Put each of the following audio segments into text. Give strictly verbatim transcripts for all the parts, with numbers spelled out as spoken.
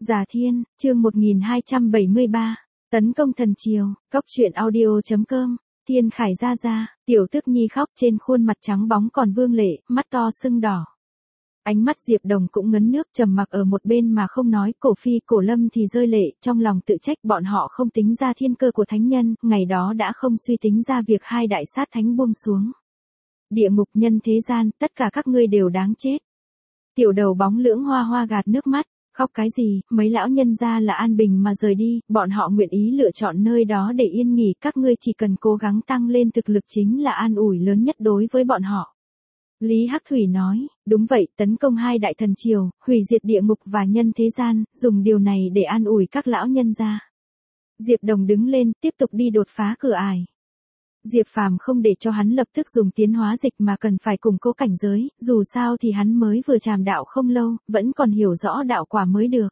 Già Thiên, chương một nghìn hai trăm bảy mươi ba, tấn công thần triều, cốc truyện audio chấm com, Thiên Khải ra ra, tiểu tức nhi khóc trên khuôn mặt trắng bóng còn vương lệ, mắt to sưng đỏ. Ánh mắt Diệp Đồng cũng ngấn nước trầm mặc ở một bên mà không nói, Cổ Phi Cổ Lâm thì rơi lệ, trong lòng tự trách bọn họ không tính ra thiên cơ của thánh nhân, ngày đó đã không suy tính ra việc hai đại sát thánh buông xuống. Địa ngục nhân thế gian, tất cả các ngươi đều đáng chết. Tiểu đầu bóng lưỡng hoa hoa gạt nước mắt, khóc cái gì, mấy lão nhân gia là an bình mà rời đi, bọn họ nguyện ý lựa chọn nơi đó để yên nghỉ, các ngươi chỉ cần cố gắng tăng lên thực lực chính là an ủi lớn nhất đối với bọn họ. Lý Hắc Thủy nói, đúng vậy, tấn công hai đại thần triều, hủy diệt địa ngục và nhân thế gian, dùng điều này để an ủi các lão nhân gia. Diệp Đồng đứng lên, tiếp tục đi đột phá cửa ải. Diệp Phàm không để cho hắn lập tức dùng tiến hóa dịch mà cần phải củng cố cảnh giới, dù sao thì hắn mới vừa tràm đạo không lâu, vẫn còn hiểu rõ đạo quả mới được.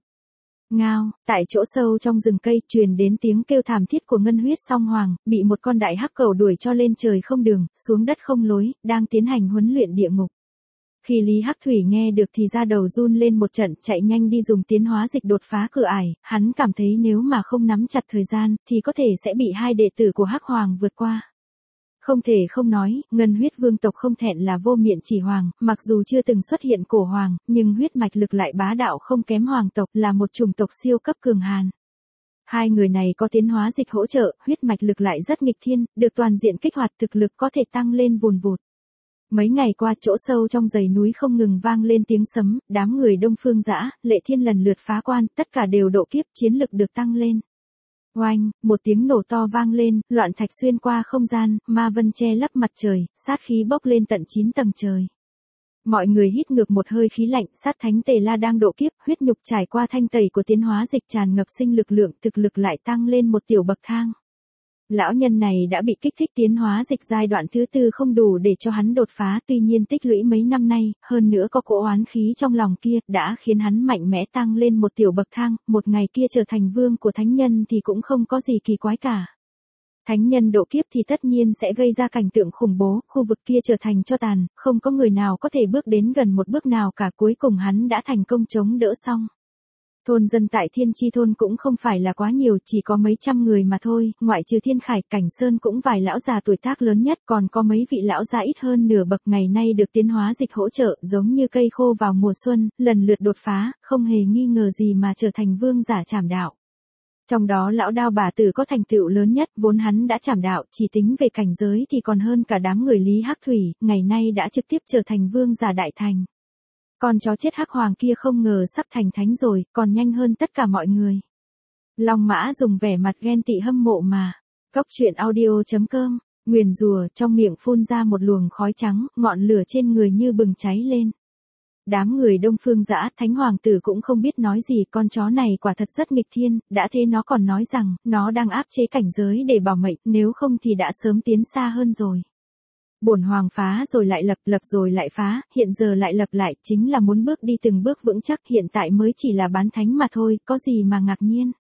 Ngao, tại chỗ sâu trong rừng cây truyền đến tiếng kêu thảm thiết của ngân huyết song hoàng, bị một con đại hắc cầu đuổi cho lên trời không đường, xuống đất không lối, đang tiến hành huấn luyện địa ngục. Khi Lý Hắc Thủy nghe được thì ra đầu run lên một trận, chạy nhanh đi dùng tiến hóa dịch đột phá cửa ải, hắn cảm thấy nếu mà không nắm chặt thời gian, thì có thể sẽ bị hai đệ tử của Hắc Hoàng vượt qua. Không thể không nói, ngân huyết vương tộc không thẹn là vô miện chỉ hoàng, mặc dù chưa từng xuất hiện cổ hoàng, nhưng huyết mạch lực lại bá đạo không kém hoàng tộc, là một chủng tộc siêu cấp cường hàn. Hai người này có tiến hóa dịch hỗ trợ, huyết mạch lực lại rất nghịch thiên, được toàn diện kích hoạt, thực lực có thể tăng lên vùn vụt. Mấy ngày qua chỗ sâu trong dãy núi không ngừng vang lên tiếng sấm, đám người Đông Phương Dã, Lệ Thiên lần lượt phá quan, tất cả đều độ kiếp, chiến lực được tăng lên. Oanh, một tiếng nổ to vang lên, loạn thạch xuyên qua không gian, ma vân che lấp mặt trời, sát khí bốc lên tận chín tầng trời. Mọi người hít ngược một hơi khí lạnh, sát thánh Tề La đang độ kiếp, huyết nhục trải qua thanh tẩy của tiến hóa dịch tràn ngập sinh lực lượng, thực lực lại tăng lên một tiểu bậc thang. Lão nhân này đã bị kích thích tiến hóa dịch giai đoạn thứ tư không đủ để cho hắn đột phá, tuy nhiên tích lũy mấy năm nay, hơn nữa có cỗ oán khí trong lòng kia, đã khiến hắn mạnh mẽ tăng lên một tiểu bậc thang, một ngày kia trở thành vương của thánh nhân thì cũng không có gì kỳ quái cả. Thánh nhân độ kiếp thì tất nhiên sẽ gây ra cảnh tượng khủng bố, khu vực kia trở thành tro tàn, không có người nào có thể bước đến gần một bước nào cả, cuối cùng hắn đã thành công chống đỡ xong. Thôn dân tại Thiên Chi thôn cũng không phải là quá nhiều, chỉ có mấy trăm người mà thôi, ngoại trừ Thiên Khải, Cảnh Sơn cũng vài lão già tuổi tác lớn nhất, còn có mấy vị lão già ít hơn nửa bậc ngày nay được tiến hóa dịch hỗ trợ, giống như cây khô vào mùa xuân, lần lượt đột phá, không hề nghi ngờ gì mà trở thành vương giả trảm đạo. Trong đó lão Đao Bà Tử có thành tựu lớn nhất, vốn hắn đã trảm đạo, chỉ tính về cảnh giới thì còn hơn cả đám người Lý Hắc Thủy, ngày nay đã trực tiếp trở thành vương giả đại thành. Con chó chết Hắc Hoàng kia không ngờ sắp thành thánh rồi, còn nhanh hơn tất cả mọi người. Long Mã dùng vẻ mặt ghen tị hâm mộ mà. Cốc truyện audio chấm com, nguyền rùa, trong miệng phun ra một luồng khói trắng, ngọn lửa trên người như bừng cháy lên. Đám người Đông Phương Dã, Thánh Hoàng tử cũng không biết nói gì, con chó này quả thật rất nghịch thiên, đã thế nó còn nói rằng, nó đang áp chế cảnh giới để bảo mệnh, nếu không thì đã sớm tiến xa hơn rồi. Bổn hoàng phá rồi lại lập, lập rồi lại phá, hiện giờ lại lập lại, chính là muốn bước đi từng bước vững chắc, hiện tại mới chỉ là bán thánh mà thôi, có gì mà ngạc nhiên.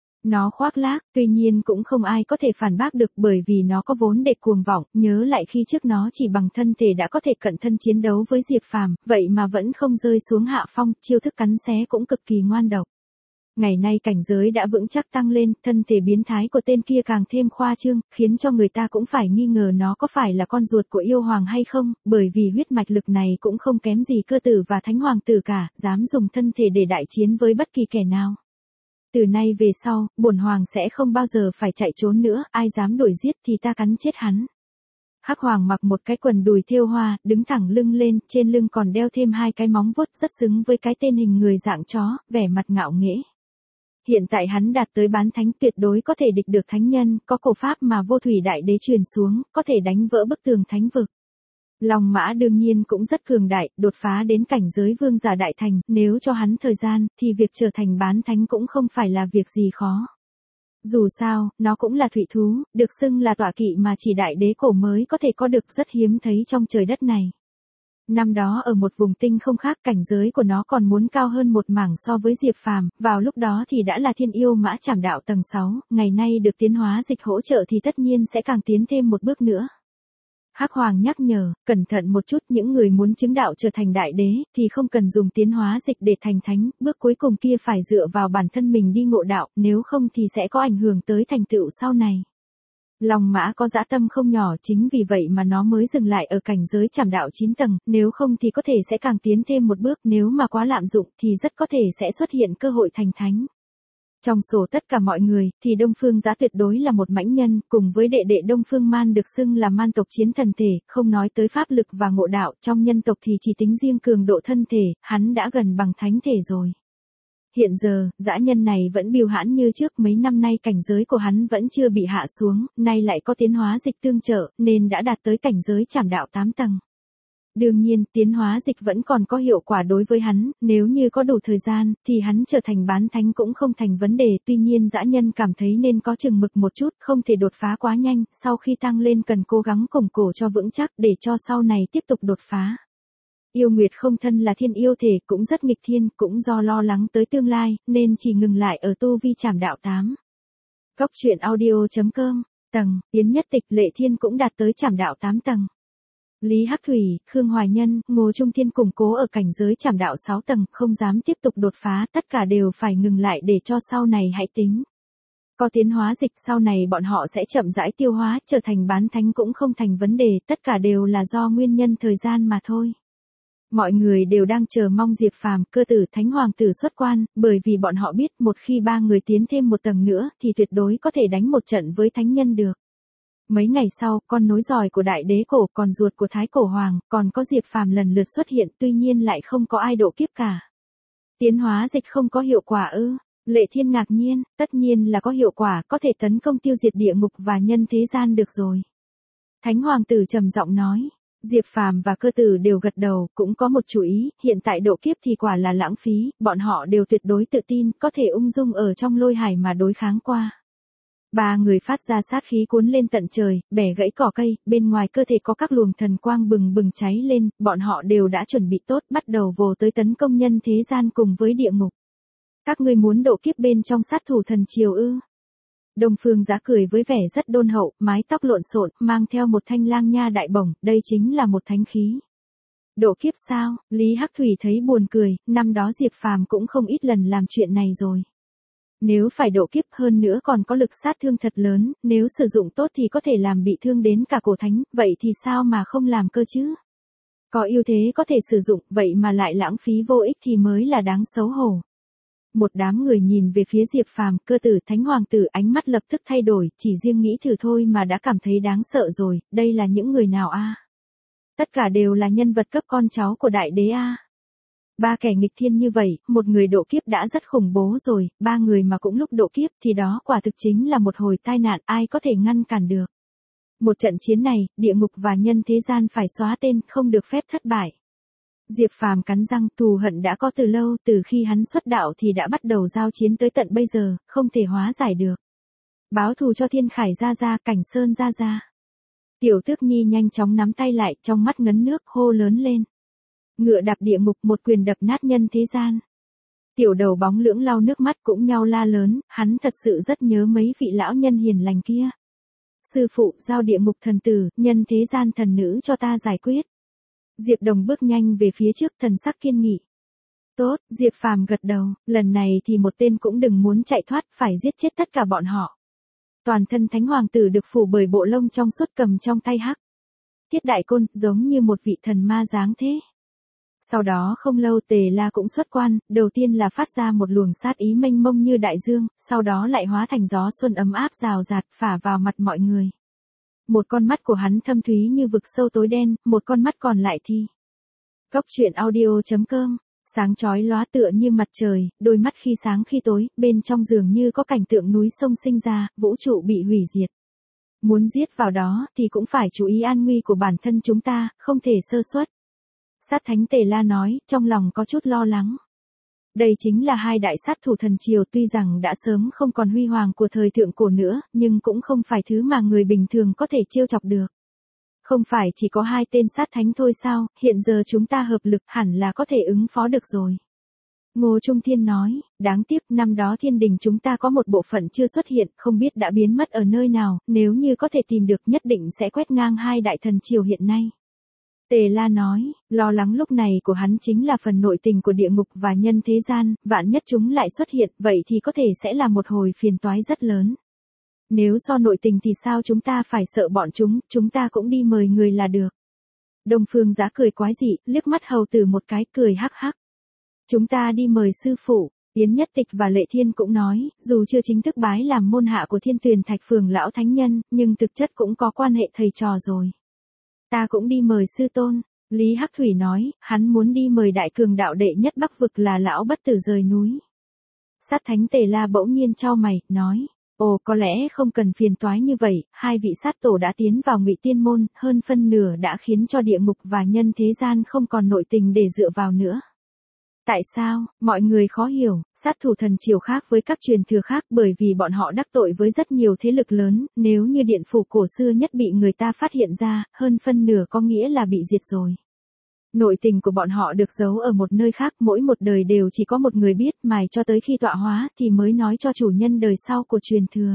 Nó khoác lác, tuy nhiên cũng không ai có thể phản bác được, bởi vì nó có vốn để cuồng vọng, nhớ lại khi trước nó chỉ bằng thân thể đã có thể cận thân chiến đấu với Diệp Phàm, vậy mà vẫn không rơi xuống hạ phong, chiêu thức cắn xé cũng cực kỳ ngoan độc. Ngày nay cảnh giới đã vững chắc tăng lên, thân thể biến thái của tên kia càng thêm khoa trương, khiến cho người ta cũng phải nghi ngờ nó có phải là con ruột của yêu hoàng hay không, bởi vì huyết mạch lực này cũng không kém gì cơ tử và thánh hoàng tử cả, dám dùng thân thể để đại chiến với bất kỳ kẻ nào. Từ nay về sau, bổn hoàng sẽ không bao giờ phải chạy trốn nữa, ai dám đuổi giết thì ta cắn chết hắn. Hắc Hoàng mặc một cái quần đùi thêu hoa, đứng thẳng lưng lên, trên lưng còn đeo thêm hai cái móng vuốt rất xứng với cái tên hình người dạng chó, vẻ mặt ngạo nghễ. Hiện tại hắn đạt tới bán thánh, tuyệt đối có thể địch được thánh nhân, có cổ pháp mà vô thủy đại đế truyền xuống, có thể đánh vỡ bức tường thánh vực. Long Mã đương nhiên cũng rất cường đại, đột phá đến cảnh giới vương giả đại thành, nếu cho hắn thời gian, thì việc trở thành bán thánh cũng không phải là việc gì khó. Dù sao, nó cũng là thủy thú, được xưng là tọa kỵ mà chỉ đại đế cổ mới có thể có được, rất hiếm thấy trong trời đất này. Năm đó ở một vùng tinh không khác, cảnh giới của nó còn muốn cao hơn một mảng so với Diệp Phàm, vào lúc đó thì đã là thiên yêu mã trảm đạo tầng sáu, ngày nay được tiến hóa dịch hỗ trợ thì tất nhiên sẽ càng tiến thêm một bước nữa. Hắc Hoàng nhắc nhở, cẩn thận một chút, những người muốn chứng đạo trở thành đại đế, thì không cần dùng tiến hóa dịch để thành thánh, bước cuối cùng kia phải dựa vào bản thân mình đi ngộ đạo, nếu không thì sẽ có ảnh hưởng tới thành tựu sau này. Long mã có dã tâm không nhỏ, chính vì vậy mà nó mới dừng lại ở cảnh giới trảm đạo chín tầng, nếu không thì có thể sẽ càng tiến thêm một bước, nếu mà quá lạm dụng thì rất có thể sẽ xuất hiện cơ hội thành thánh. Trong số tất cả mọi người, thì Đông Phương Giá tuyệt đối là một mãnh nhân, cùng với đệ đệ Đông Phương Man được xưng là man tộc chiến thần thể, không nói tới pháp lực và ngộ đạo, trong nhân tộc thì chỉ tính riêng cường độ thân thể, hắn đã gần bằng thánh thể rồi. Hiện giờ, dã nhân này vẫn biêu hãn như trước, mấy năm nay cảnh giới của hắn vẫn chưa bị hạ xuống, nay lại có tiến hóa dịch tương trợ, nên đã đạt tới cảnh giới trảm đạo tám tầng. Đương nhiên, tiến hóa dịch vẫn còn có hiệu quả đối với hắn, nếu như có đủ thời gian, thì hắn trở thành bán thánh cũng không thành vấn đề, tuy nhiên dã nhân cảm thấy nên có chừng mực một chút, không thể đột phá quá nhanh, sau khi tăng lên cần cố gắng củng cổ cho vững chắc để cho sau này tiếp tục đột phá. Yêu Nguyệt không thân là thiên yêu thể cũng rất nghịch thiên, cũng do lo lắng tới tương lai, nên chỉ ngừng lại ở tu vi trảm đạo tám. Góc truyện audio chấm com, tầng, Yến Nhất Tịch Lệ Thiên cũng đạt tới trảm đạo tám tầng. Lý Hắc Thủy, Khương Hoài Nhân, Ngô Trung Thiên củng cố ở cảnh giới trảm đạo sáu tầng, không dám tiếp tục đột phá, tất cả đều phải ngừng lại để cho sau này hãy tính. Có tiến hóa dịch sau này bọn họ sẽ chậm rãi tiêu hóa, trở thành bán thánh cũng không thành vấn đề, tất cả đều là do nguyên nhân thời gian mà thôi. Mọi người đều đang chờ mong Diệp Phàm, Cơ Tử, Thánh Hoàng tử xuất quan, bởi vì bọn họ biết một khi ba người tiến thêm một tầng nữa thì tuyệt đối có thể đánh một trận với thánh nhân được. Mấy ngày sau, con nối dõi của đại đế cổ, còn ruột của Thái Cổ Hoàng, còn có Diệp Phàm lần lượt xuất hiện, tuy nhiên lại không có ai độ kiếp cả. Tiến hóa dịch không có hiệu quả ư? Lệ Thiên ngạc nhiên, tất nhiên là có hiệu quả, có thể tấn công tiêu diệt địa ngục và nhân thế gian được rồi. Thánh Hoàng tử trầm giọng nói. Diệp Phàm và Cơ Tử đều gật đầu, cũng có một chú ý, hiện tại độ kiếp thì quả là lãng phí, bọn họ đều tuyệt đối tự tin, có thể ung dung ở trong lôi hải mà đối kháng qua. Ba người phát ra sát khí cuốn lên tận trời, bẻ gãy cỏ cây, bên ngoài cơ thể có các luồng thần quang bừng bừng cháy lên, bọn họ đều đã chuẩn bị tốt, bắt đầu vồ tới tấn công nhân thế gian cùng với địa ngục. Các ngươi muốn độ kiếp bên trong sát thủ thần triều ư? Đông Phương Giá cười với vẻ rất đôn hậu, mái tóc lộn xộn, mang theo một thanh lang nha đại bổng, đây chính là một thánh khí. Độ kiếp sao? Lý Hắc Thủy thấy buồn cười, năm đó Diệp Phàm cũng không ít lần làm chuyện này rồi. Nếu phải độ kiếp hơn nữa còn có lực sát thương thật lớn, nếu sử dụng tốt thì có thể làm bị thương đến cả cổ thánh, vậy thì sao mà không làm cơ chứ? Có ưu thế có thể sử dụng, vậy mà lại lãng phí vô ích thì mới là đáng xấu hổ. Một đám người nhìn về phía Diệp Phàm, Cơ Tử, Thánh Hoàng tử, ánh mắt lập tức thay đổi, chỉ riêng nghĩ thử thôi mà đã cảm thấy đáng sợ rồi, đây là những người nào a? Tất cả đều là nhân vật cấp con cháu của đại đế a. Ba kẻ nghịch thiên như vậy, một người độ kiếp đã rất khủng bố rồi, ba người mà cũng lúc độ kiếp thì đó quả thực chính là một hồi tai nạn, ai có thể ngăn cản được. Một trận chiến này, địa ngục và nhân thế gian phải xóa tên, không được phép thất bại. Diệp Phàm cắn răng, thù hận đã có từ lâu, từ khi hắn xuất đạo thì đã bắt đầu giao chiến tới tận bây giờ, không thể hóa giải được. Báo thù cho Thiên Khải gia gia, Cảnh Sơn gia gia. Tiểu Tước Nhi nhanh chóng nắm tay lại, trong mắt ngấn nước, hô lớn lên. Ngựa đạp địa ngục, một quyền đập nát nhân thế gian. Tiểu Đầu bóng lưỡng lau nước mắt cũng nhau la lớn, hắn thật sự rất nhớ mấy vị lão nhân hiền lành kia. Sư phụ, giao địa ngục thần tử, nhân thế gian thần nữ cho ta giải quyết. Diệp Đồng bước nhanh về phía trước, thần sắc kiên nghị. Tốt, Diệp Phàm gật đầu, lần này thì một tên cũng đừng muốn chạy thoát, phải giết chết tất cả bọn họ. Toàn thân Thánh Hoàng tử được phủ bởi bộ lông trong suốt, cầm trong tay hắc Thiết Đại Côn, giống như một vị thần ma dáng thế. Sau đó không lâu Tề La cũng xuất quan, đầu tiên là phát ra một luồng sát ý mênh mông như đại dương, sau đó lại hóa thành gió xuân ấm áp rào rạt phả vào mặt mọi người. Một con mắt của hắn thâm thúy như vực sâu tối đen, một con mắt còn lại thì. Góc truyện audio chấm com, sáng chói lóa tựa như mặt trời, đôi mắt khi sáng khi tối, bên trong dường như có cảnh tượng núi sông sinh ra, vũ trụ bị hủy diệt. Muốn giết vào đó thì cũng phải chú ý an nguy của bản thân chúng ta, không thể sơ suất. Sát Thánh Tề La nói, trong lòng có chút lo lắng. Đây chính là hai đại sát thủ thần triều, tuy rằng đã sớm không còn huy hoàng của thời thượng cổ nữa, nhưng cũng không phải thứ mà người bình thường có thể trêu chọc được. Không phải chỉ có hai tên sát thánh thôi sao, hiện giờ chúng ta hợp lực hẳn là có thể ứng phó được rồi. Ngô Trung Thiên nói, đáng tiếc năm đó thiên đình chúng ta có một bộ phận chưa xuất hiện, không biết đã biến mất ở nơi nào, nếu như có thể tìm được nhất định sẽ quét ngang hai đại thần triều hiện nay. Tề La nói, lo lắng lúc này của hắn chính là phần nội tình của địa ngục và nhân thế gian, vạn nhất chúng lại xuất hiện, vậy thì có thể sẽ là một hồi phiền toái rất lớn. Nếu so nội tình thì sao chúng ta phải sợ bọn chúng, chúng ta cũng đi mời người là được. Đông Phương Giá cười quái dị, liếc mắt hầu tử một cái, cười hắc hắc. Chúng ta đi mời sư phụ. Yến Nhất Tịch và Lệ Thiên cũng nói, dù chưa chính thức bái làm môn hạ của Thiên Tuyền Thạch Phường lão thánh nhân, nhưng thực chất cũng có quan hệ thầy trò rồi. Ta cũng đi mời sư tôn. Lý Hắc Thủy nói, hắn muốn đi mời đại cường đạo đệ nhất Bắc vực là lão bất tử rời núi. Sát Thánh Tề La bỗng nhiên chau mày, nói, ồ có lẽ không cần phiền toái như vậy, hai vị sát tổ đã tiến vào Ngụy Tiên môn, hơn phân nửa đã khiến cho địa ngục và nhân thế gian không còn nội tình để dựa vào nữa. Tại sao, mọi người khó hiểu, sát thủ thần triều khác với các truyền thừa khác bởi vì bọn họ đắc tội với rất nhiều thế lực lớn, nếu như điện phủ cổ xưa nhất bị người ta phát hiện ra, hơn phân nửa có nghĩa là bị diệt rồi. Nội tình của bọn họ được giấu ở một nơi khác, mỗi một đời đều chỉ có một người biết, mài cho tới khi tọa hóa thì mới nói cho chủ nhân đời sau của truyền thừa.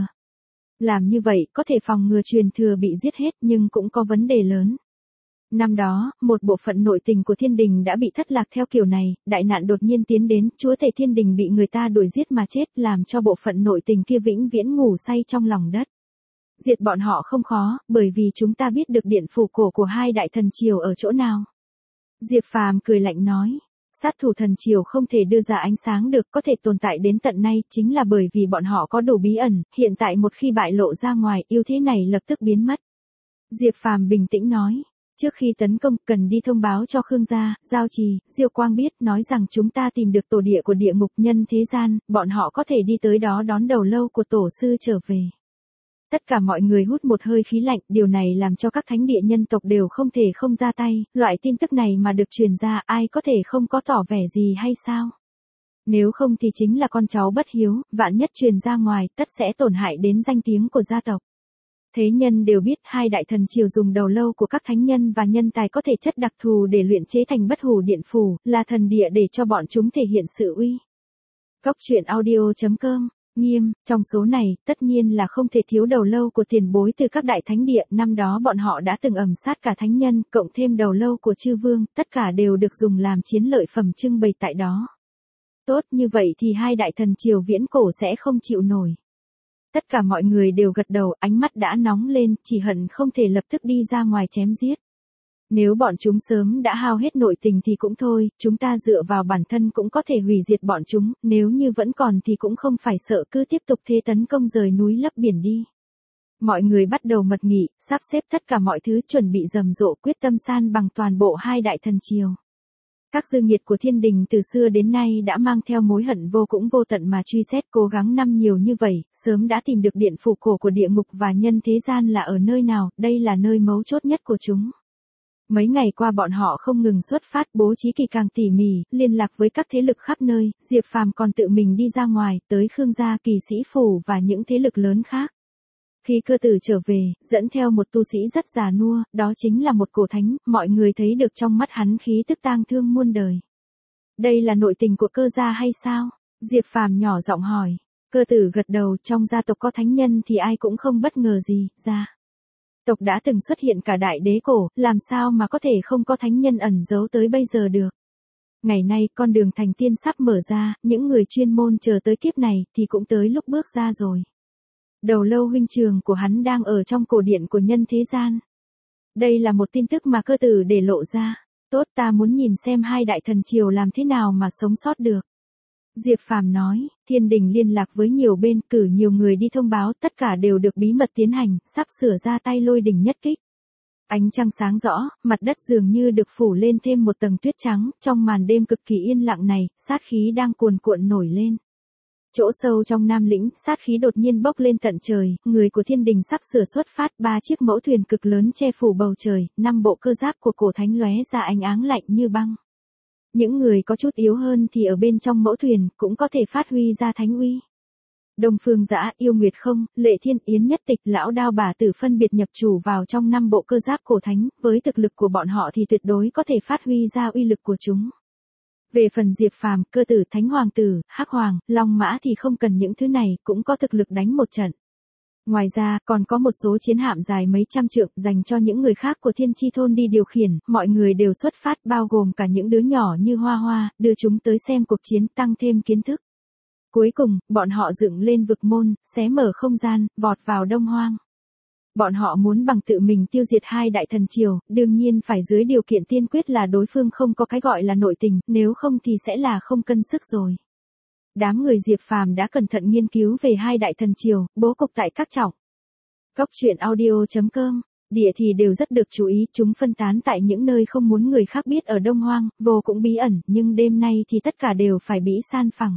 Làm như vậy có thể phòng ngừa truyền thừa bị giết hết nhưng cũng có vấn đề lớn. Năm đó, một bộ phận nội tình của thiên đình đã bị thất lạc theo kiểu này, đại nạn đột nhiên tiến đến, chúa tể thiên đình bị người ta đuổi giết mà chết, làm cho bộ phận nội tình kia vĩnh viễn ngủ say trong lòng đất. Diệt bọn họ không khó, bởi vì chúng ta biết được điện phủ cổ của hai đại thần triều ở chỗ nào. Diệp Phàm cười lạnh nói, sát thủ thần triều không thể đưa ra ánh sáng được, có thể tồn tại đến tận nay, chính là bởi vì bọn họ có đủ bí ẩn, hiện tại một khi bại lộ ra ngoài, ưu thế này lập tức biến mất. Diệp Phàm bình tĩnh nói. Trước khi tấn công, cần đi thông báo cho Khương gia, Giao Trì, Diêu Quang biết, nói rằng chúng ta tìm được tổ địa của địa ngục nhân thế gian, bọn họ có thể đi tới đó đón đầu lâu của tổ sư trở về. Tất cả mọi người hút một hơi khí lạnh, điều này làm cho các thánh địa nhân tộc đều không thể không ra tay, loại tin tức này mà được truyền ra, ai có thể không có tỏ vẻ gì hay sao? Nếu không thì chính là con cháu bất hiếu, vạn nhất truyền ra ngoài, tất sẽ tổn hại đến danh tiếng của gia tộc. Thế nhân đều biết hai đại thần triều dùng đầu lâu của các thánh nhân và nhân tài có thể chất đặc thù để luyện chế thành bất hủ điện phù, là thần địa để cho bọn chúng thể hiện sự uy. Cốc truyện audio chấm com, nghiêm, trong số này, tất nhiên là không thể thiếu đầu lâu của tiền bối từ các đại thánh địa, năm đó bọn họ đã từng ầm sát cả thánh nhân, cộng thêm đầu lâu của chư vương, tất cả đều được dùng làm chiến lợi phẩm trưng bày tại đó. Tốt như vậy thì hai đại thần triều viễn cổ sẽ không chịu nổi. Tất cả mọi người đều gật đầu, ánh mắt đã nóng lên, chỉ hận không thể lập tức đi ra ngoài chém giết. Nếu bọn chúng sớm đã hao hết nội tình thì cũng thôi, chúng ta dựa vào bản thân cũng có thể hủy diệt bọn chúng, nếu như vẫn còn thì cũng không phải sợ, cứ tiếp tục thế tấn công rời núi lấp biển đi. Mọi người bắt đầu mật nghị, sắp xếp tất cả mọi thứ chuẩn bị rầm rộ, quyết tâm san bằng toàn bộ hai đại thần triều. Các dư nghiệt của thiên đình từ xưa đến nay đã mang theo mối hận vô cũng vô tận mà truy xét, cố gắng năm nhiều như vậy, sớm đã tìm được điện phủ cổ của địa ngục và nhân thế gian là ở nơi nào, đây là nơi mấu chốt nhất của chúng. Mấy ngày qua bọn họ không ngừng xuất phát, bố trí kỳ càng tỉ mỉ, liên lạc với các thế lực khắp nơi, Diệp Phàm còn tự mình đi ra ngoài, tới Khương gia, Kỳ Sĩ phủ và những thế lực lớn khác. Khi Cơ Tử trở về, dẫn theo một tu sĩ rất già nua, đó chính là một cổ thánh, mọi người thấy được trong mắt hắn khí tức tang thương muôn đời. Đây là nội tình của Cơ gia hay sao? Diệp Phàm nhỏ giọng hỏi. Cơ Tử gật đầu, trong gia tộc có thánh nhân thì ai cũng không bất ngờ gì, gia tộc đã từng xuất hiện cả đại đế cổ, làm sao mà có thể không có thánh nhân ẩn giấu tới bây giờ được. Ngày nay con đường thành tiên sắp mở ra, những người chuyên môn chờ tới kiếp này thì cũng tới lúc bước ra rồi. Đầu lâu huynh trường của hắn đang ở trong cổ điện của nhân thế gian. Đây là một tin tức mà Cơ Tử để lộ ra. Tốt, ta muốn nhìn xem hai đại thần triều làm thế nào mà sống sót được. Diệp Phàm nói, thiên đình liên lạc với nhiều bên, cử nhiều người đi thông báo, tất cả đều được bí mật tiến hành, sắp sửa ra tay lôi đình nhất kích. Ánh trăng sáng rõ, mặt đất dường như được phủ lên thêm một tầng tuyết trắng, trong màn đêm cực kỳ yên lặng này, sát khí đang cuồn cuộn nổi lên. Chỗ sâu trong Nam Lĩnh, sát khí đột nhiên bốc lên tận trời, người của thiên đình sắp sửa xuất phát, ba chiếc mẫu thuyền cực lớn che phủ bầu trời, năm bộ cơ giáp của cổ thánh lóe ra ánh áng lạnh như băng. Những người có chút yếu hơn thì ở bên trong mẫu thuyền, cũng có thể phát huy ra thánh uy. Đông Phương Dã, Yêu Nguyệt Không, Lệ Thiên, Yến Nhất Tịch, Lão Đao Bà Tử phân biệt nhập chủ vào trong năm bộ cơ giáp cổ thánh, với thực lực của bọn họ thì tuyệt đối có thể phát huy ra uy lực của chúng. Về phần Diệp Phàm, Cơ Tử, Thánh Hoàng Tử, Hắc Hoàng, Long Mã thì không cần những thứ này, cũng có thực lực đánh một trận. Ngoài ra, còn có một số chiến hạm dài mấy trăm trượng dành cho những người khác của Thiên Chi Thôn đi điều khiển, mọi người đều xuất phát bao gồm cả những đứa nhỏ như Hoa Hoa, đưa chúng tới xem cuộc chiến tăng thêm kiến thức. Cuối cùng, bọn họ dựng lên vực môn, xé mở không gian, vọt vào Đông Hoang. Bọn họ muốn bằng tự mình tiêu diệt hai đại thần triều, đương nhiên phải dưới điều kiện tiên quyết là đối phương không có cái gọi là nội tình, nếu không thì sẽ là không cân sức rồi. Đám người Diệp Phàm đã cẩn thận nghiên cứu về hai đại thần triều, bố cục tại các trọng. Cốc truyện audio chấm com, địa thì đều rất được chú ý, chúng phân tán tại những nơi không muốn người khác biết ở Đông Hoang, vô cũng bí ẩn, nhưng đêm nay thì tất cả đều phải bị san phẳng.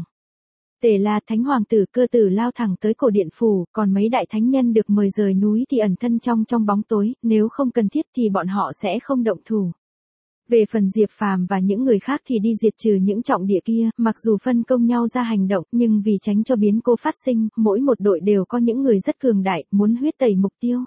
Tề La, Thánh Hoàng Tử, Cơ Tử lao thẳng tới cổ điện phủ, còn mấy đại thánh nhân được mời rời núi thì ẩn thân trong trong bóng tối, nếu không cần thiết thì bọn họ sẽ không động thủ. Về phần Diệp Phàm và những người khác thì đi diệt trừ những trọng địa kia, mặc dù phân công nhau ra hành động, nhưng vì tránh cho biến cố phát sinh, mỗi một đội đều có những người rất cường đại, muốn huyết tẩy mục tiêu.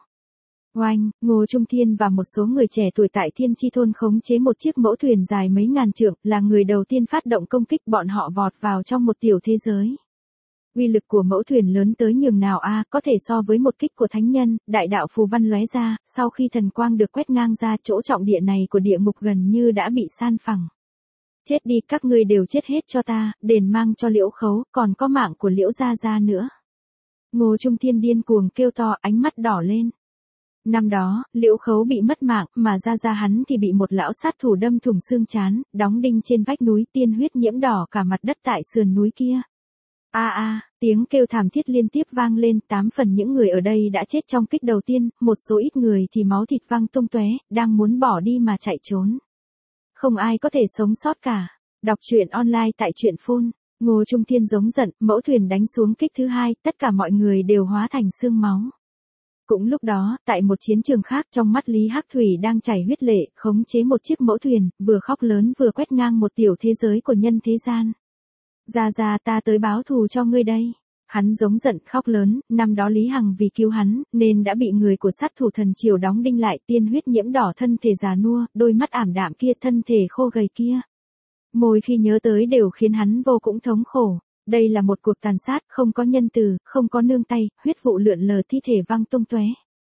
Oanh, Ngô Trung Thiên và một số người trẻ tuổi tại Thiên Chi Thôn khống chế một chiếc mẫu thuyền dài mấy ngàn trượng, là người đầu tiên phát động công kích, bọn họ vọt vào trong một tiểu thế giới. Uy lực của mẫu thuyền lớn tới nhường nào a, à, có thể so với một kích của thánh nhân, đại đạo phù văn lóe ra, sau khi thần quang được quét ngang ra, chỗ trọng địa này của địa ngục gần như đã bị san phẳng. Chết đi, các ngươi đều chết hết cho ta, đền mang cho Liễu Khấu, còn có mạng của Liễu Gia Gia nữa. Ngô Trung Thiên điên cuồng kêu to, ánh mắt đỏ lên. Năm đó, Liễu Khấu bị mất mạng, mà Gia Gia hắn thì bị một lão sát thủ đâm thủng xương trán, đóng đinh trên vách núi, tiên huyết nhiễm đỏ cả mặt đất tại sườn núi kia. A a, à, tiếng kêu thảm thiết liên tiếp vang lên, tám phần những người ở đây đã chết trong kích đầu tiên, một số ít người thì máu thịt văng tung tóe, đang muốn bỏ đi mà chạy trốn. Không ai có thể sống sót cả. Đọc truyện online tại truyện phun. Ngô Trung Thiên giống giận, mẫu thuyền đánh xuống kích thứ hai, tất cả mọi người đều hóa thành xương máu. Cũng lúc đó, tại một chiến trường khác, trong mắt Lý Hắc Thủy đang chảy huyết lệ, khống chế một chiếc mẫu thuyền, vừa khóc lớn vừa quét ngang một tiểu thế giới của nhân thế gian. Gia Gia, ta tới báo thù cho ngươi đây. Hắn giống giận khóc lớn, năm đó Lý Hằng vì cứu hắn, nên đã bị người của sát thủ thần triều đóng đinh lại, tiên huyết nhiễm đỏ thân thể già nua, đôi mắt ảm đạm kia, thân thể khô gầy kia. Môi khi nhớ tới đều khiến hắn vô cùng thống khổ. Đây là một cuộc tàn sát, không có nhân từ, không có nương tay, huyết vụ lượn lờ, thi thể văng tung tóe.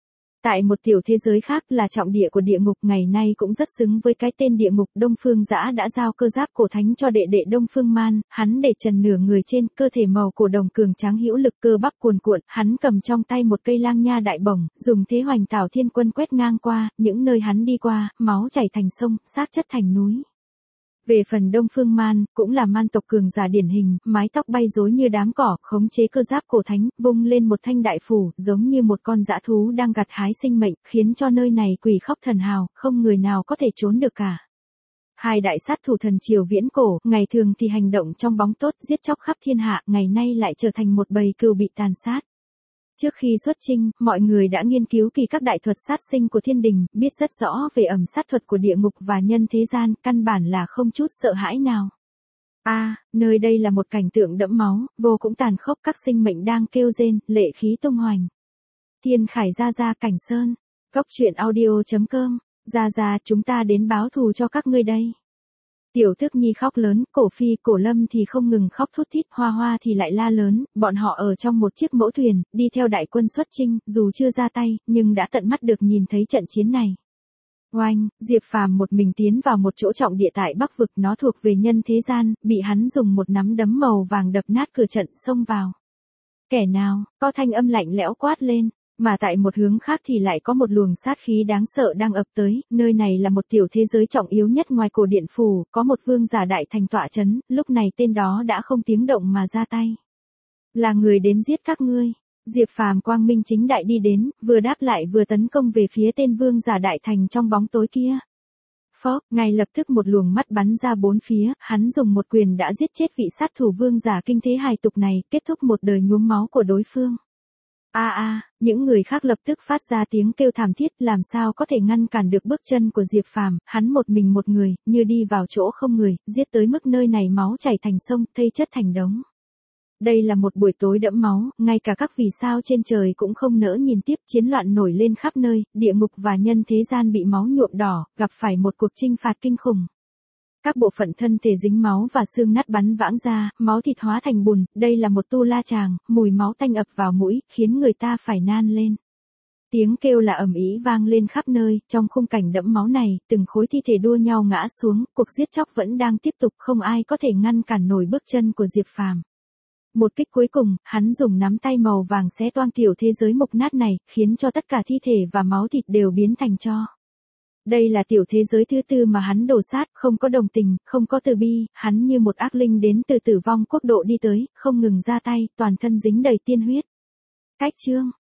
Tại một tiểu thế giới khác là trọng địa của địa ngục, ngày nay cũng rất xứng với cái tên địa ngục. Đông Phương Dã đã giao cơ giáp cổ thánh cho đệ đệ Đông Phương Man, hắn để trần nửa người trên, cơ thể màu cổ đồng cường tráng hữu lực, cơ bắp cuồn cuộn, hắn cầm trong tay một cây lang nha đại bổng, dùng thế hoành tảo thiên quân quét ngang qua, những nơi hắn đi qua, máu chảy thành sông, xác chất thành núi. Về phần Đông Phương Man, cũng là man tộc cường giả điển hình, mái tóc bay rối như đám cỏ, khống chế cơ giáp cổ thánh, vung lên một thanh đại phủ, giống như một con dã thú đang gặt hái sinh mệnh, khiến cho nơi này quỷ khóc thần hào, không người nào có thể trốn được cả. Hai đại sát thủ thần triều viễn cổ, ngày thường thì hành động trong bóng tốt, giết chóc khắp thiên hạ, ngày nay lại trở thành một bầy cừu bị tàn sát. Trước khi xuất chinh, mọi người đã nghiên cứu kỳ các đại thuật sát sinh của thiên đình, biết rất rõ về ẩm sát thuật của địa ngục và nhân thế gian, căn bản là không chút sợ hãi nào. A, à, nơi đây là một cảnh tượng đẫm máu, vô cùng tàn khốc, các sinh mệnh đang kêu rên, lệ khí tung hoành. Thiên Khải Gia Gia, Cảnh Sơn, cốc truyện audio chấm com, Gia Gia, chúng ta đến báo thù cho các ngươi đây. Tiểu Thức Nhi khóc lớn, Cổ Phi, Cổ Lâm thì không ngừng khóc thút thít, Hoa Hoa thì lại la lớn, bọn họ ở trong một chiếc mẫu thuyền, đi theo đại quân xuất chinh, dù chưa ra tay, nhưng đã tận mắt được nhìn thấy trận chiến này. Oanh, Diệp Phàm một mình tiến vào một chỗ trọng địa tại Bắc Vực, nó thuộc về nhân thế gian, bị hắn dùng một nắm đấm màu vàng đập nát cửa trận, xông vào. Kẻ nào, có thanh âm lạnh lẽo quát lên. Mà tại một hướng khác thì lại có một luồng sát khí đáng sợ đang ập tới, nơi này là một tiểu thế giới trọng yếu nhất ngoài cổ điện phủ, có một vương giả đại thành tọa chấn, lúc này tên đó đã không tiếng động mà ra tay. Là người đến giết các ngươi. Diệp Phàm quang minh chính đại đi đến, vừa đáp lại vừa tấn công về phía tên vương giả đại thành trong bóng tối kia. Phốc, ngay lập tức một luồng mắt bắn ra bốn phía, hắn dùng một quyền đã giết chết vị sát thủ vương giả kinh thế hài tục này, kết thúc một đời nhuốm máu của đối phương. A à, a, à, những người khác lập tức phát ra tiếng kêu thảm thiết, làm sao có thể ngăn cản được bước chân của Diệp Phàm, hắn một mình một người, như đi vào chỗ không người, giết tới mức nơi này máu chảy thành sông, thây chất thành đống. Đây là một buổi tối đẫm máu, ngay cả các vì sao trên trời cũng không nỡ nhìn tiếp, chiến loạn nổi lên khắp nơi, địa ngục và nhân thế gian bị máu nhuộm đỏ, gặp phải một cuộc chinh phạt kinh khủng. Các bộ phận thân thể dính máu và xương nát bắn vãng ra, máu thịt hóa thành bùn, đây là một tu la chàng, mùi máu tanh ập vào mũi, khiến người ta phải nan lên. Tiếng kêu là ầm ĩ vang lên khắp nơi, trong khung cảnh đẫm máu này, từng khối thi thể đua nhau ngã xuống, cuộc giết chóc vẫn đang tiếp tục, không ai có thể ngăn cản nổi bước chân của Diệp Phàm. Một kích cuối cùng, hắn dùng nắm tay màu vàng xé toang tiểu thế giới mục nát này, khiến cho tất cả thi thể và máu thịt đều biến thành tro. Đây là tiểu thế giới thứ tư mà hắn đổ sát, không có đồng tình, không có từ bi, hắn như một ác linh đến từ tử vong quốc độ đi tới, không ngừng ra tay, toàn thân dính đầy tiên huyết. Cách chương